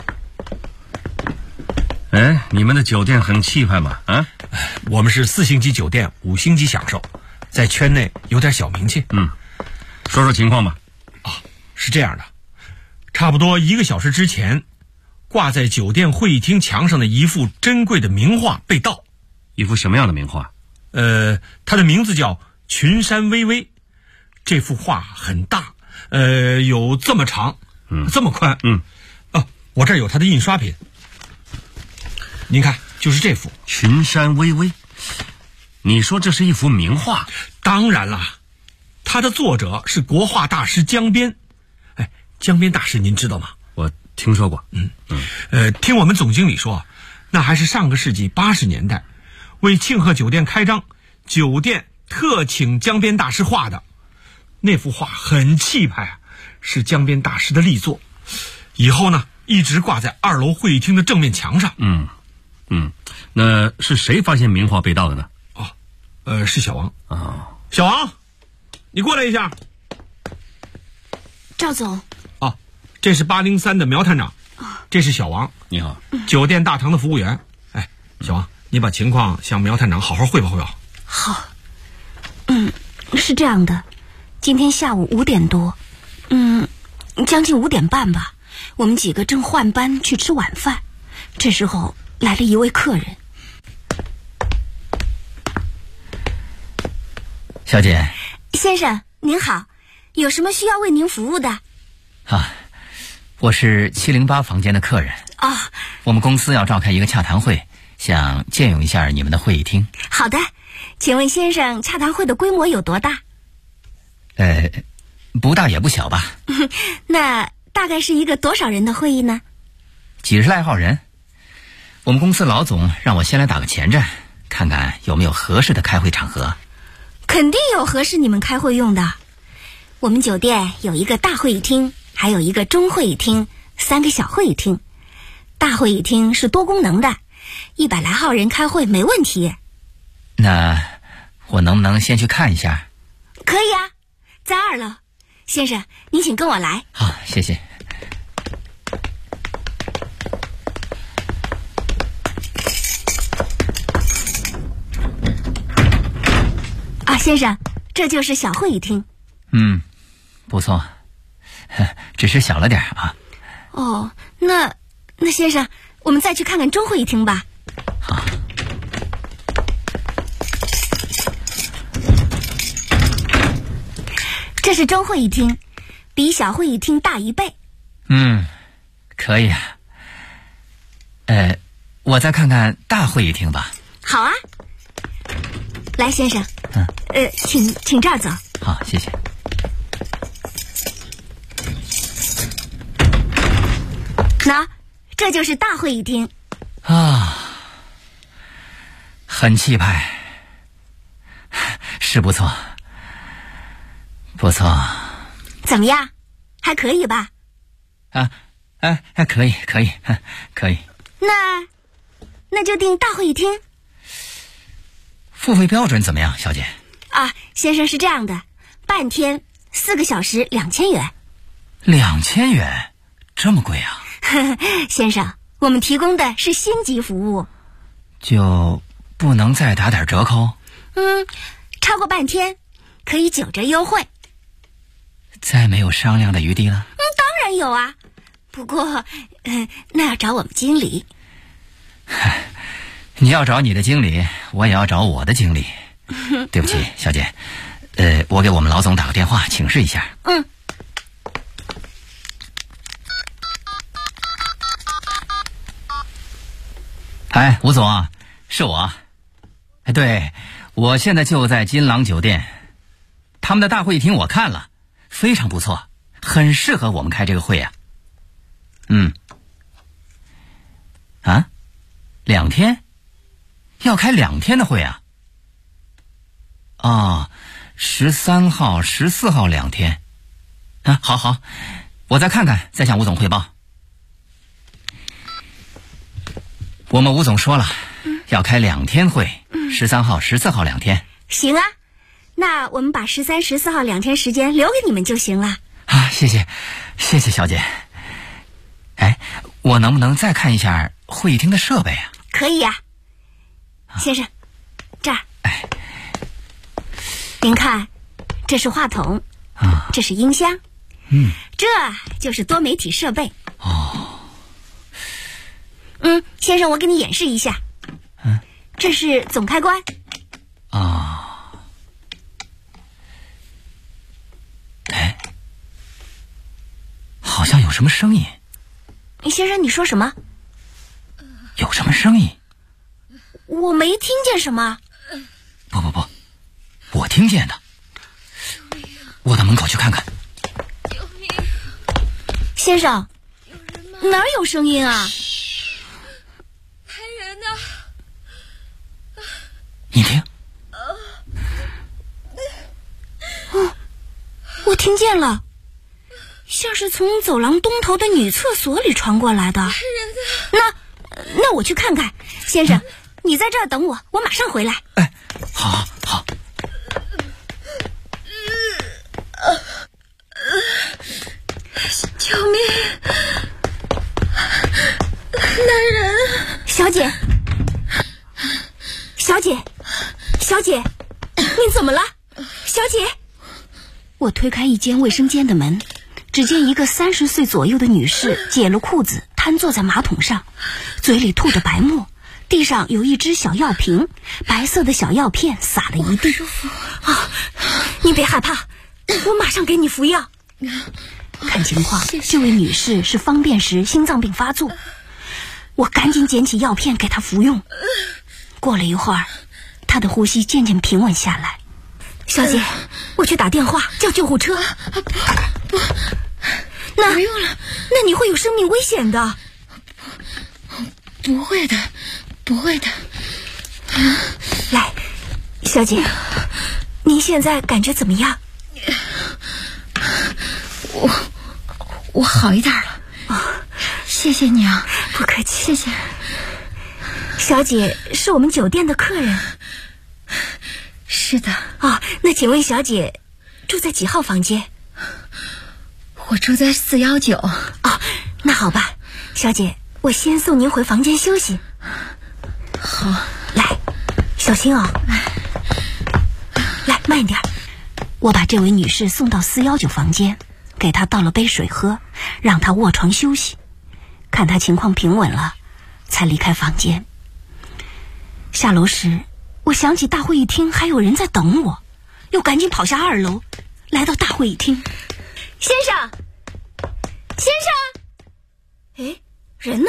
谢。你们的酒店很气派嘛？ 我们是4星级酒店，5星级享受，在圈内有点小名气。 说说情况吧。 是这样的，差不多1个小时之前，挂在酒店会议厅墙上的一幅珍贵的名画被盗。 一幅什么样的名画？ 它的名字叫《群山巍巍》。这幅画很大，有这么长，这么宽。我这儿有它的印刷品，您看，就是这幅《 群山巍巍》。你说这是一幅名画？ 当然啦， 它的作者是国画大师江边。哎，江边大师您知道吗？ 我听说过。 听我们总经理说，那还是上个世纪80年代，为庆贺酒店开张，酒店特请江边大师画的。那幅画很气派啊，是江边大师的力作。以后呢，一直挂在2楼会议厅的正面墙上。 那是谁发现名画被盗的呢？ 是小王。小王，你过来一下。 赵总。 这是803的苗探长，这是小王。 你好。 酒店大堂的服务员。哎，小王，你把情况向苗探长好好汇报汇报。 好。是这样的，今天下午5点多，将近5点半吧，我们几个正换班去吃晚饭，这时候来了一位客人。 小姐。 先生您好，有什么需要为您服务的？ 我是708房间的客人。我们公司要召开一个洽谈会，想借用一下你们的会议厅。 好的，请问先生洽谈会的规模有多大？ 不大也不小吧。 那大概是一个多少人的会议呢？ 几十来号人。我们公司老总让我先来打个前站，看看有没有合适的开会场合。 肯定有合适你们开会用的。我们酒店有一个大会议厅，还有一个中会议厅，3个小会议厅。大会议厅是多功能的，100来号人开会没问题。 那我能不能先去看一下？ 可以啊，在2楼。先生，您请跟我来。 好，谢谢。 先生，这就是小会议厅。 不错，只是小了点啊。 那先生，我们再去看看中会议厅吧。 好。 这是中会议厅，比小会议厅大1倍。 可以啊。我再看看大会议厅吧。 好啊。来，先生。请这儿走。 好，谢谢。 那这就是大会议厅。 很气派，是不错，不错。 怎么样？还可以吧？ 可以，可以。 那就订大会议厅。 付费标准怎么样，小姐？ 先生是这样的，半天4个小时2000元。 2000元，这么贵啊？ 先生，我们提供的是星级服务。 就不能再打点折扣？ 超过半天可以9折优惠。 再没有商量的余地了？ 当然有啊，不过那要找我们经理。 你要找你的经理，我也要找我的经理。对不起，小姐，我给我们老总打个电话请示一下。吴总啊，是我。对，我现在就在金朗酒店，他们的大会议厅我看了，非常不错，很适合我们开这个会啊。2天？要开2天的会啊？13号、14号2天。好，我再看看，再向吴总汇报。我们吴总说了，要开2天会，13号、14号2天。 行啊，那我们把13、14号2天时间留给你们就行了。 谢谢小姐。我能不能再看一下会议厅的设备啊？ 可以啊。先生，这儿。您看，这是话筒，这是音箱，这就是多媒体设备。先生，我给你演示一下。这是总开关。 好像有什么声音。 先生，你说什么？ 有什么声音？ 我没听见什么。 不，我听见的。 我到门口去看看。 救命！先生，哪儿有声音啊？ 来人呐！ 你听。 我听见了，像是从走廊东头的女厕所里传过来的。那我去看看。先生，你在这儿等我，我马上回来。 哎，好。 救命！来人！ 小姐，你怎么了？小姐！我推开一间卫生间的门，只见一个30岁左右的女士解了裤子，瘫坐在马桶上，嘴里吐着白沫，地上有一只小药瓶，白色的小药片撒了一地。你别害怕，我马上给你服药。看情况，这位女士是方便时心脏病发作，我赶紧捡起药片给她服用。过了一会儿，她的呼吸渐渐平稳下来。小姐，我去打电话叫救护车。 不用了， 那你会有生命危险的。 不会的。 来，小姐，您现在感觉怎么样？ 我好一点了。谢谢你啊。 不客气。 谢谢。 小姐是我们酒店的客人。 是的。 那请问小姐住在几号房间？ 我住在419。 那好吧，小姐，我先送您回房间休息。 好。 来，小心哦。来，慢点。我把这位女士送到419房间，给她倒了杯水喝，让她卧床休息。看她情况平稳了，才离开房间。下楼时，我想起大会议厅还有人在等我，又赶紧跑下2楼，来到大会议厅。先生，哎，人呢？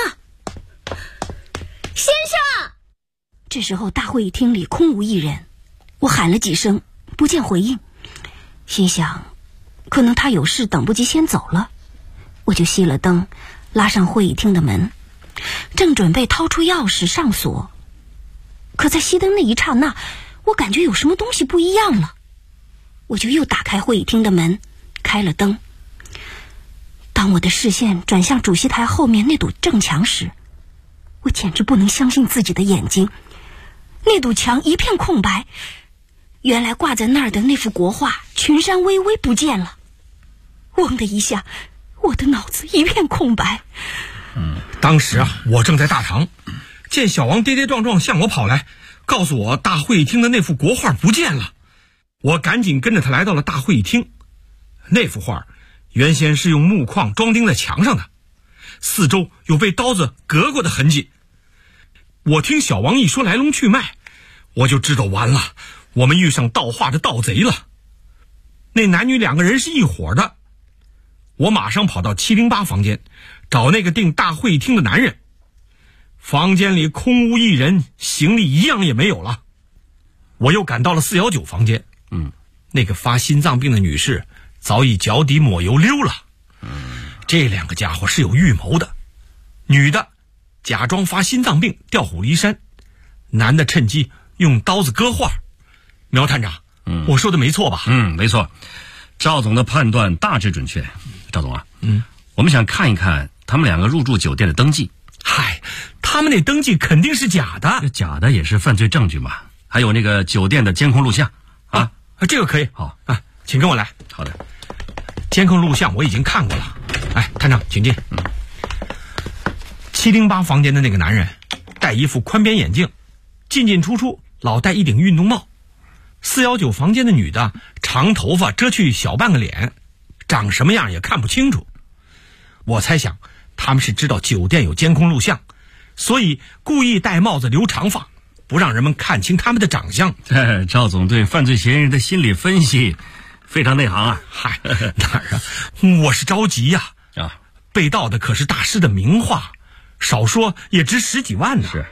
先生！这时候大会议厅里空无一人，我喊了几声，不见回应，心想可能他有事等不及先走了。我就熄了灯，拉上会议厅的门，正准备掏出钥匙上锁，可在熄灯那一刹那，我感觉有什么东西不一样了。我就又打开会议厅的门，开了灯。当我的视线转向主席台后面那堵正墙时，我简直不能相信自己的眼睛。那堵墙一片空白，原来挂在那儿的那幅国画《群山巍巍》不见了。嗡的一下，我的脑子一片空白。 当时我正在大堂，见小王跌跌撞撞向我跑来，告诉我大会议厅的那幅国画不见了。我赶紧跟着他来到了大会议厅。那幅画原先是用木框装钉在墙上的，四周有被刀子割过的痕迹。我听小王一说来龙去脉，我就知道完了，我们遇上盗画的盗贼了。那男女2个人是一伙的。我马上跑到708房间，找那个订大会议厅的男人。房间里空无一人，行李一样也没有了。我又赶到了419房间，那个发心脏病的女士早已脚底抹油溜了。这2个家伙是有预谋的。女的假装发心脏病调虎离山，男的趁机用刀子割画。苗探长，我说的没错吧？ 没错，赵总的判断大致准确。赵总啊，我们想看一看他们2个入住酒店的登记。 嗨，他们那登记肯定是假的。 假的也是犯罪证据嘛。还有那个酒店的监控录像这个可以。 好请跟我来。 好的。 监控录像我已经看过了。探长请进。708房间的那个男人戴一副宽边眼镜，进进出出老戴一顶运动帽。419房间的女的长头发遮去小半个脸，长什么样也看不清楚。我猜想他们是知道酒店有监控录像，所以故意戴帽子留长发，不让人们看清他们的长相。 赵总对犯罪嫌疑人的心理分析非常内行啊。 嗨，哪儿啊，我是着急呀。被盗的可是大师的名画，少说也值10几万呢。 是。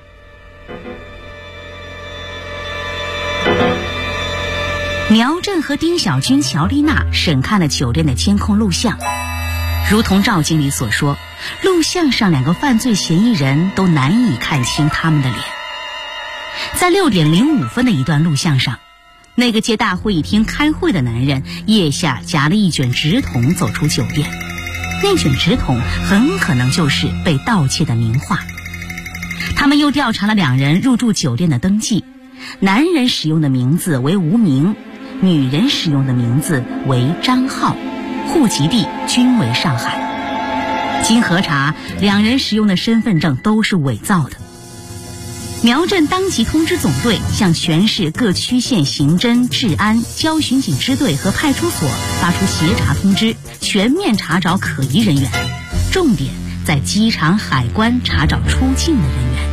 苗震和丁小军、乔丽娜审看了酒店的监控录像，如同赵经理所说，录像上2个犯罪嫌疑人都难以看清他们的脸。在6点05分的一段录像上，那个接大会议厅开会的男人腋下夹了一卷纸筒走出酒店，那卷纸筒很可能就是被盗窃的名画。他们又调查了2人入住酒店的登记，男人使用的名字为吴明，女人使用的名字为张浩，户籍地均为上海。经核查，2人使用的身份证都是伪造的。苗震当即通知总队，向全市各区县刑侦、治安、交巡警支队和派出所发出协查通知，全面查找可疑人员，重点在机场、海关查找出境的人员。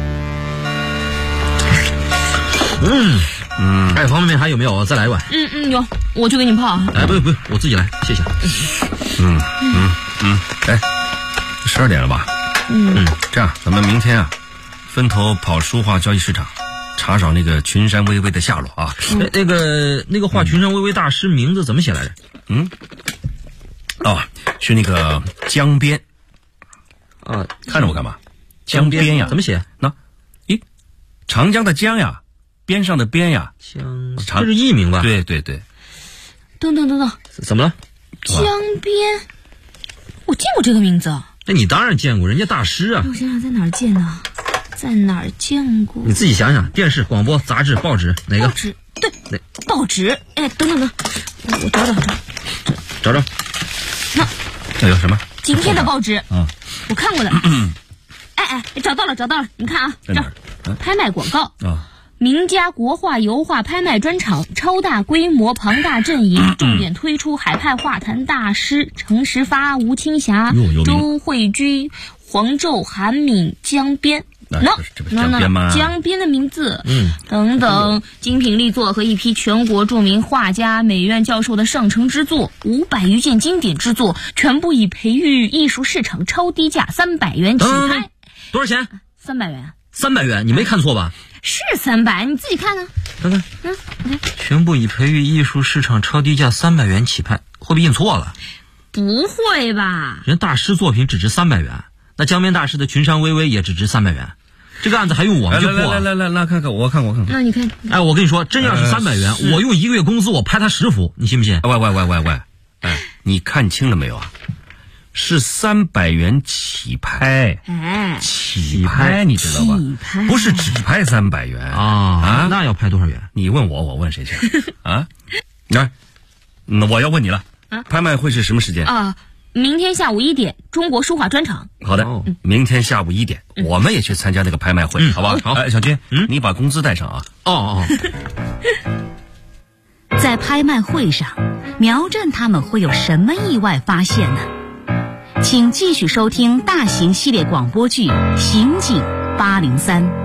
哎，方便面还有没有？再来一碗。 有，我去给你泡。 哎，不用，我自己来，谢谢。哎，12点了吧？这样，咱们明天啊，分头跑书画交易市场，查找那个群山微微的下落啊。那个画群山微微大师名字怎么写来着？是那个江边。看着我干嘛？江边呀？怎么写？长江的江呀。边上的边呀，这是艺名吧？对。 等， 怎么了？ 江边，我见过这个名字。 那你当然见过，人家大师啊。 我想想在哪儿见呢？在哪儿见过？ 你自己想想，电视、广播、杂志、报纸哪个？ 报纸，对，报纸。哎，等，我找找。 那有什么？ 今天的报纸，我看过的。找到了，你看啊，这拍卖广告啊。名家国画油画拍卖专场，超大规模庞大阵营，重点推出海派画坛大师程时发、吴青霞、周慧居、黄胄、韩敏、江边。江边的名字，等等，精品力作和一批全国著名画家、美院教授的上乘之作，500余件经典之作，全部以培育艺术市场超低价300元起拍。 多少钱 ？300元。 300元，你没看错吧？ 是300，你自己看呢。 看看，全部以培育艺术市场超低价300元起拍，会不会印错了？ 不会吧？ 人大师作品只值300元，那江边大师的群山微微也只值300元，这个案子还用我们就破？来，看看，我看。 那你看， 哎，我跟你说，真要是300元，我用1个月工资我拍他10幅，你信不信？喂，哎，你看清了没有啊？是300元起拍，起拍，你知道吧？不是只拍300元啊！那要拍多少元？你问我，我问谁去？来，那我要问你了。拍卖会是什么时间？ 明天下午1点，中国书画专场。 好的，明天下午1点，我们也去参加那个拍卖会，好吧？好，哎，小军，你把工资带上啊。 在拍卖会上，苗震他们会有什么意外发现呢？请继续收听大型系列广播剧《刑警803》。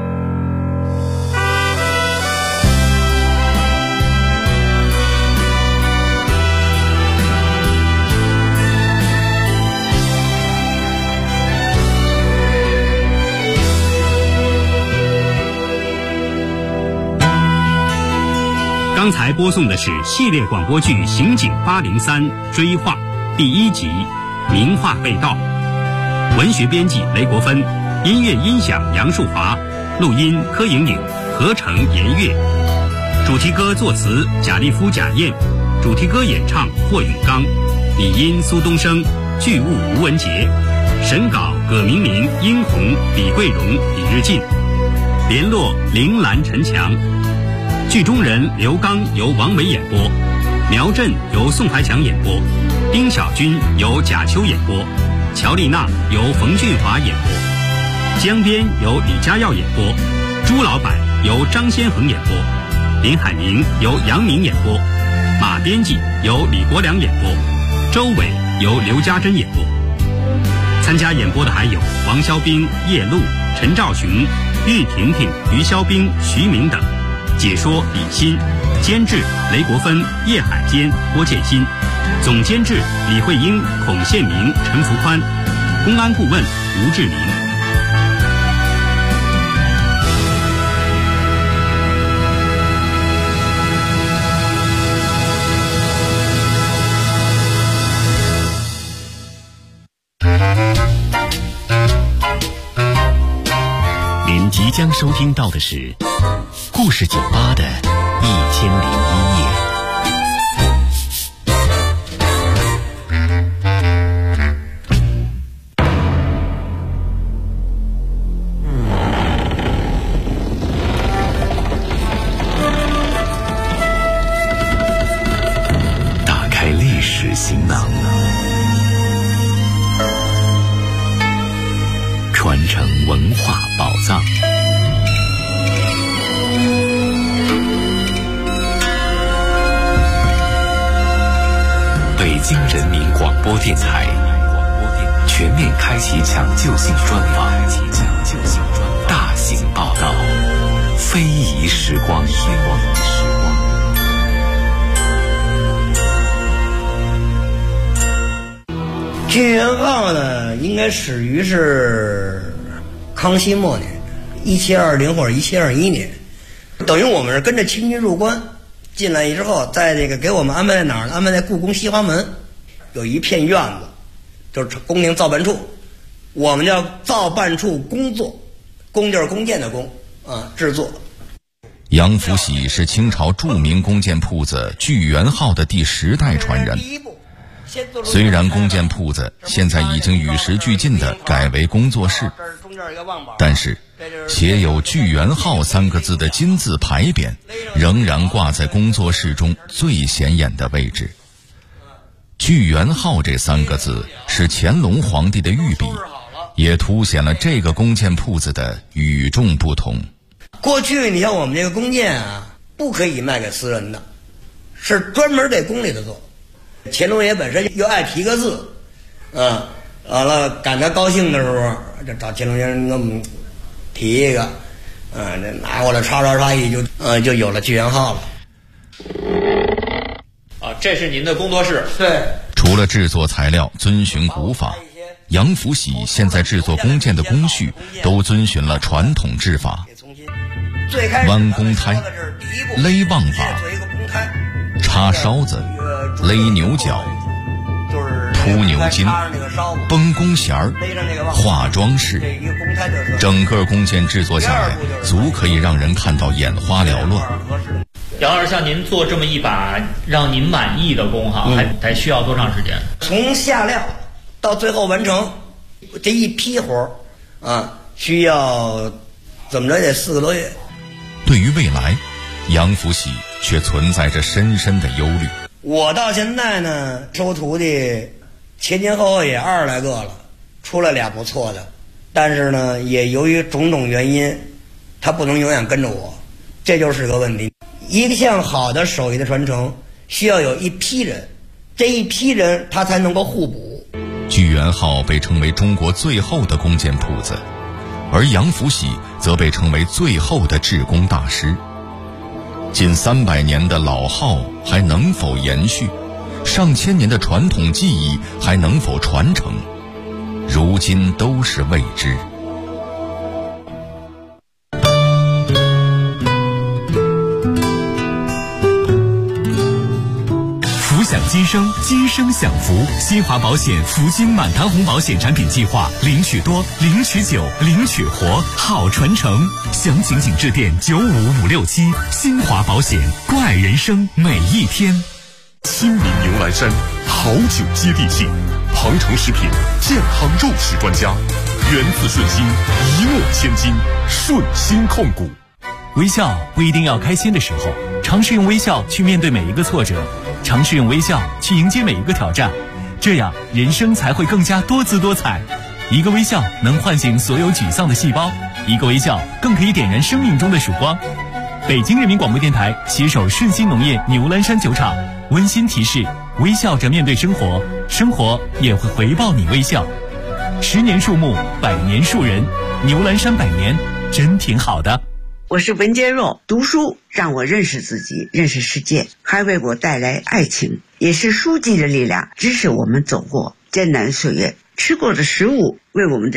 刚才播送的是系列广播剧《刑警803追画》第1集《名画被盗》，文学编辑雷国芬，音乐音响杨树华，录音柯莹莹，合成严月，主题歌作词贾立夫、贾燕，主题歌演唱霍永刚，拟音苏东升，剧务吴文杰，审稿葛明明、殷红、李桂荣、李日进，联络铃兰、陈强。剧中人刘刚由王维演播，苗震由宋怀强演播，丁小军由贾秋演播，乔丽娜由冯俊华演播，江边由李家耀演播，朱老板由张先恒演播，林海明由杨明演播，马编辑由李国良演播，周伟由刘家珍演播。参加演播的还有王肖兵、叶璐、陈兆雄、郁婷婷、于肖兵、徐明等。解说李欣，监制雷国芬、叶海坚、郭建新，总监制李慧英、孔宪明、陈福宽，公安顾问吴志林。 即将收听到的是故事酒吧的1001夜。打开历史行囊，传承文化宝藏。北京人民广播电台全面开启抢救性专访，大型报道，非遗时光。 剧元号呢，应该始于是康熙末年，1720或者1721年，等于我们是跟着清军入关进来之后，在这个给我们安排在哪儿呢？安排在故宫西华门，有一片院子，就是宫廷造办处，我们叫造办处工作，工就是弓箭的弓啊，制作。 杨福喜是清朝著名弓箭铺子聚源号的第10代传人。虽然弓箭铺子现在已经与时俱进地改为工作室，但是写有聚源号3个字的金字牌匾仍然挂在工作室中最显眼的位置。聚源号这3个字是乾隆皇帝的御笔，也凸显了这个弓箭铺子的与众不同。 过去你像我们这个弓箭啊，不可以卖给私人的，是专门给宫里头做。乾隆爷本身又爱提个字，完了赶他高兴的时候，就找乾隆先生给我们提一个，这拿过来刷一就有了聚源号了。 这是您的工作室。 对。 除了制作材料遵循古法，杨福喜现在制作弓箭的工序都遵循了传统制法，弯弓胎、勒望法、插烧子、勒牛角、铺牛筋、绷弓弦儿、画装饰，整个弓箭制作下来，足可以让人看到眼花缭乱。 杨老师，像您做这么一把让您满意的弓哈，还需要多长时间？ 从下料到最后完成这一批活需要怎么着也4个多月。 对于未来，杨福喜却存在着深深的忧虑。 我到现在呢，收徒弟前后也20来个了，出来俩不错的，但是呢，也由于种种原因，他不能永远跟着我，这就是个问题。一项好的手艺的传承，需要有一批人，这一批人他才能够互补。 聚源号被称为中国最后的弓箭铺子，而杨福喜则被称为最后的制弓大师。近300年的老号还能否延续？上千年的传统技艺还能否传承？如今都是未知。 福享今生，今生享福。新华保险福金满堂红保险产品计划，领取多，领取久，领取活，好传承。详情请致电95567。新华保险，关爱人生每一天。 亲民牛栏山，好酒接地气，庞城食品健康肉食专家，源自顺心，一诺千金，顺心控股。 微笑不一定要开心的时候，尝试用微笑去面对每一个挫折，尝试用微笑去迎接每一个挑战，这样人生才会更加多姿多彩。一个微笑能唤醒所有沮丧的细胞，一个微笑更可以点燃生命中的曙光。北京人民广播电台携手顺心农业牛栏山酒厂温馨提示：微笑着面对生活，生活也会回报你微笑。10年树木，100年树人，牛栏山100年真挺好的。 我是文坚若，读书让我认识自己，认识世界，还为我带来爱情，也是书籍的力量，支持我们走过艰难岁月，吃过的食物为我们的